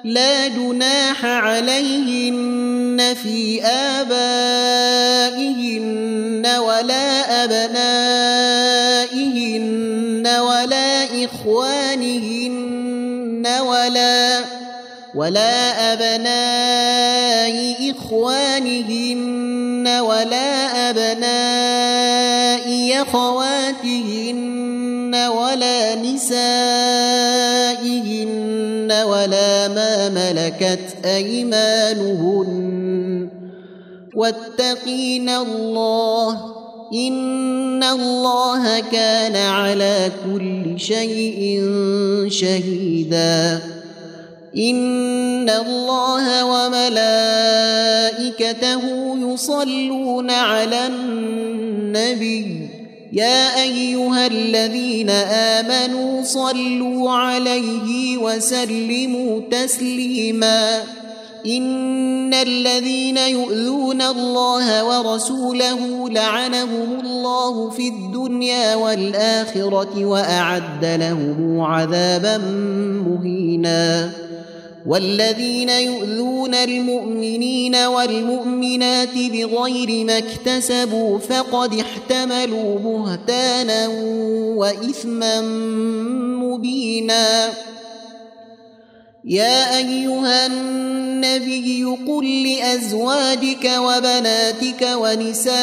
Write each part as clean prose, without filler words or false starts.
لا جناح عليهن في آبائهن ولا أبنائهن ولا أبناء إخوانهن ولا أبناء أخواتهن ولا نسائهن ولا ما ملكت أيمانهن واتقين الله إن الله كان على كل شيء شهيدا إن الله وملائكته يصلون على النبي يا أيها الذين آمنوا صلوا عليه وسلموا تسليما إن الذين يؤذون الله ورسوله لعنهم الله في الدنيا والآخرة وأعد لهم عذابا مهينا والذين يؤذون المؤمنين والمؤمنات بغير ما اكتسبوا فقد احتملوا بهتانا وإثما مبينا يا أيها النبي قل لأزواجك وبناتك ونساء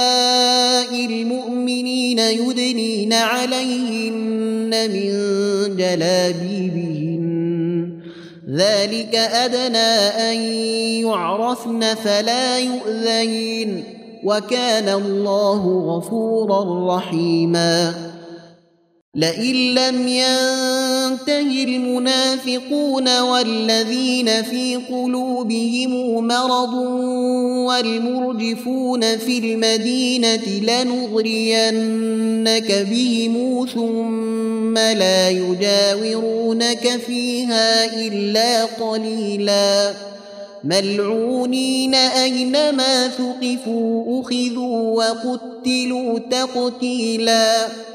المؤمنين يدنين عليهن من جلابيبهن ذلك أدنى أن يعرفن فلا يؤذين وكان الله غفورا رحيما لئن لم ينته المنافقون والذين في قلوبهم مرض والمرجفون في المدينة لنغرينك بهم ثم لا يجاورونك فيها إلا قليلا ملعونين أينما ثقفوا أخذوا وقتلوا تقتيلا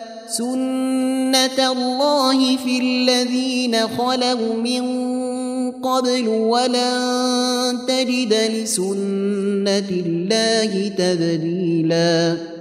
سنة الله في الذين خلوا من قبل ولن تجد لسنة الله تبديلا